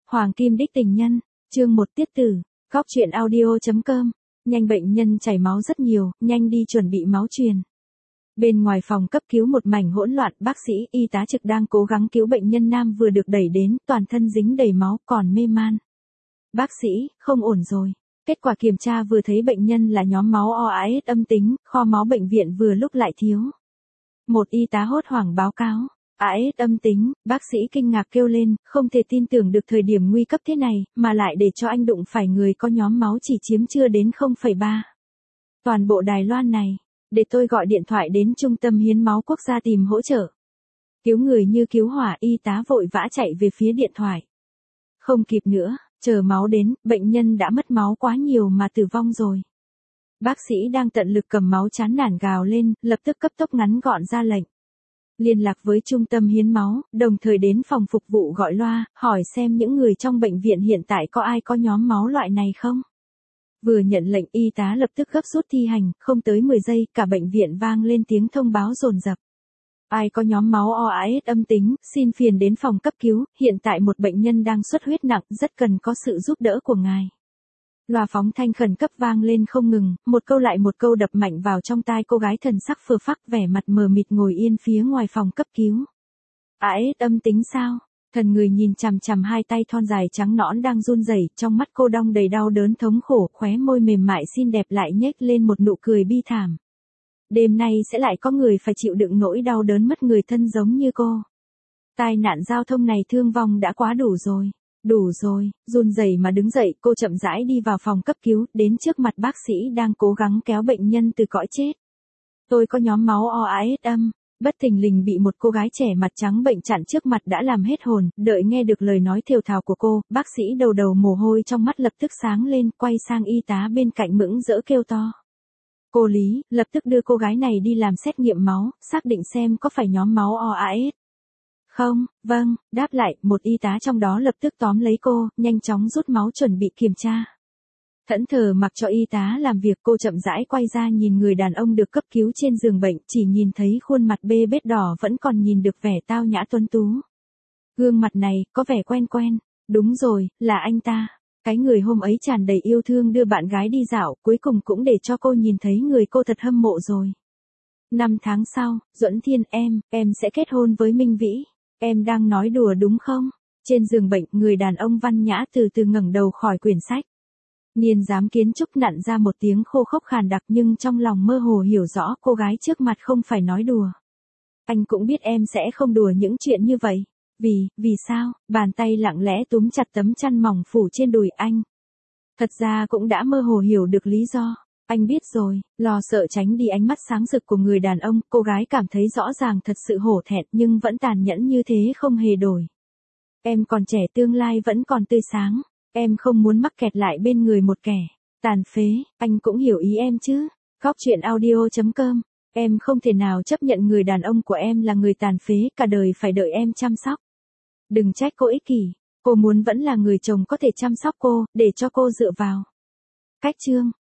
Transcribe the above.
Hoàng Kim Đích Tình Nhân, chương 1 tiết tử, Cóc truyện audio.com, nhanh bệnh nhân chảy máu rất nhiều, nhanh đi chuẩn bị máu truyền. Bên ngoài phòng cấp cứu một mảnh hỗn loạn, bác sĩ, y tá trực đang cố gắng cứu bệnh nhân nam vừa được đẩy đến, toàn thân dính đầy máu, còn mê man. Bác sĩ, không ổn rồi. Kết quả kiểm tra vừa thấy bệnh nhân là nhóm máu OAS âm tính, kho máu bệnh viện vừa lúc lại thiếu. Một y tá hốt hoảng báo cáo. AS âm tính, bác sĩ kinh ngạc kêu lên, không thể tin tưởng được thời điểm nguy cấp thế này, mà lại để cho anh đụng phải người có nhóm máu chỉ chiếm chưa đến 0,3. Toàn bộ Đài Loan này, để tôi gọi điện thoại đến Trung tâm Hiến máu quốc gia tìm hỗ trợ. Cứu người như cứu hỏa, y tá vội vã chạy về phía điện thoại. Không kịp nữa, chờ máu đến, bệnh nhân đã mất máu quá nhiều mà tử vong rồi. Bác sĩ đang tận lực cầm máu chán nản gào lên, lập tức cấp tốc ngắn gọn ra lệnh. Liên lạc với trung tâm hiến máu, đồng thời đến phòng phục vụ gọi loa, hỏi xem những người trong bệnh viện hiện tại có ai có nhóm máu loại này không. Vừa nhận lệnh y tá lập tức gấp rút thi hành, không tới 10 giây, cả bệnh viện vang lên tiếng thông báo dồn dập. Ai có nhóm máu OAS âm tính, xin phiền đến phòng cấp cứu, hiện tại một bệnh nhân đang xuất huyết nặng, rất cần có sự giúp đỡ của ngài. Loa phóng thanh khẩn cấp vang lên không ngừng, một câu lại một câu đập mạnh vào trong tai cô gái thần sắc phờ phắc vẻ mặt mờ mịt ngồi yên phía ngoài phòng cấp cứu. AS âm tính sao? Thần người nhìn chằm chằm hai tay thon dài trắng nõn đang run rẩy, trong mắt cô đong đầy đau đớn thống khổ, khóe môi mềm mại xinh đẹp lại nhếch lên một nụ cười bi thảm. Đêm nay sẽ lại có người phải chịu đựng nỗi đau đớn mất người thân giống như cô. Tai nạn giao thông này thương vong đã quá đủ rồi. Đủ rồi, run rẩy mà đứng dậy, cô chậm rãi đi vào phòng cấp cứu, đến trước mặt bác sĩ đang cố gắng kéo bệnh nhân từ cõi chết. Tôi có nhóm máu OAS âm, bất thình lình bị một cô gái trẻ mặt trắng bệnh chặn trước mặt đã làm hết hồn, đợi nghe được lời nói thều thào của cô, bác sĩ đầu đầu mồ hôi trong mắt lập tức sáng lên, quay sang y tá bên cạnh mững rỡ kêu to. Cô Lý, lập tức đưa cô gái này đi làm xét nghiệm máu, xác định xem có phải nhóm máu OAS. Không, vâng, đáp lại, một y tá trong đó lập tức tóm lấy cô, nhanh chóng rút máu chuẩn bị kiểm tra. Thẫn thờ mặc cho y tá làm việc, cô chậm rãi quay ra nhìn người đàn ông được cấp cứu trên giường bệnh, chỉ nhìn thấy khuôn mặt bê bết đỏ vẫn còn nhìn được vẻ tao nhã tuấn tú. Gương mặt này, có vẻ quen quen, đúng rồi, là anh ta. Cái người hôm ấy tràn đầy yêu thương đưa bạn gái đi dạo, cuối cùng cũng để cho cô nhìn thấy người cô thật hâm mộ rồi. 5 tháng sau, Duẫn Thiên em sẽ kết hôn với Minh Vĩ. Em đang nói đùa đúng không? Trên giường bệnh, người đàn ông văn nhã từ từ ngẩng đầu khỏi quyển sách. Niên giám kiến trúc nặn ra một tiếng khô khốc khàn đặc nhưng trong lòng mơ hồ hiểu rõ cô gái trước mặt không phải nói đùa. Anh cũng biết em sẽ không đùa những chuyện như vậy. Vì sao? Bàn tay lặng lẽ túm chặt tấm chăn mỏng phủ trên đùi anh. Thật ra cũng đã mơ hồ hiểu được lý do. Anh biết rồi, lo sợ tránh đi ánh mắt sáng rực của người đàn ông, cô gái cảm thấy rõ ràng thật sự hổ thẹn nhưng vẫn tàn nhẫn như thế không hề đổi. Em còn trẻ, tương lai vẫn còn tươi sáng, em không muốn mắc kẹt lại bên người một kẻ tàn phế, anh cũng hiểu ý em chứ. Cóc truyện audio.com, em không thể nào chấp nhận người đàn ông của em là người tàn phế, cả đời phải đợi em chăm sóc. Đừng trách cô ích kỷ, cô muốn vẫn là người chồng có thể chăm sóc cô, để cho cô dựa vào. Cách chương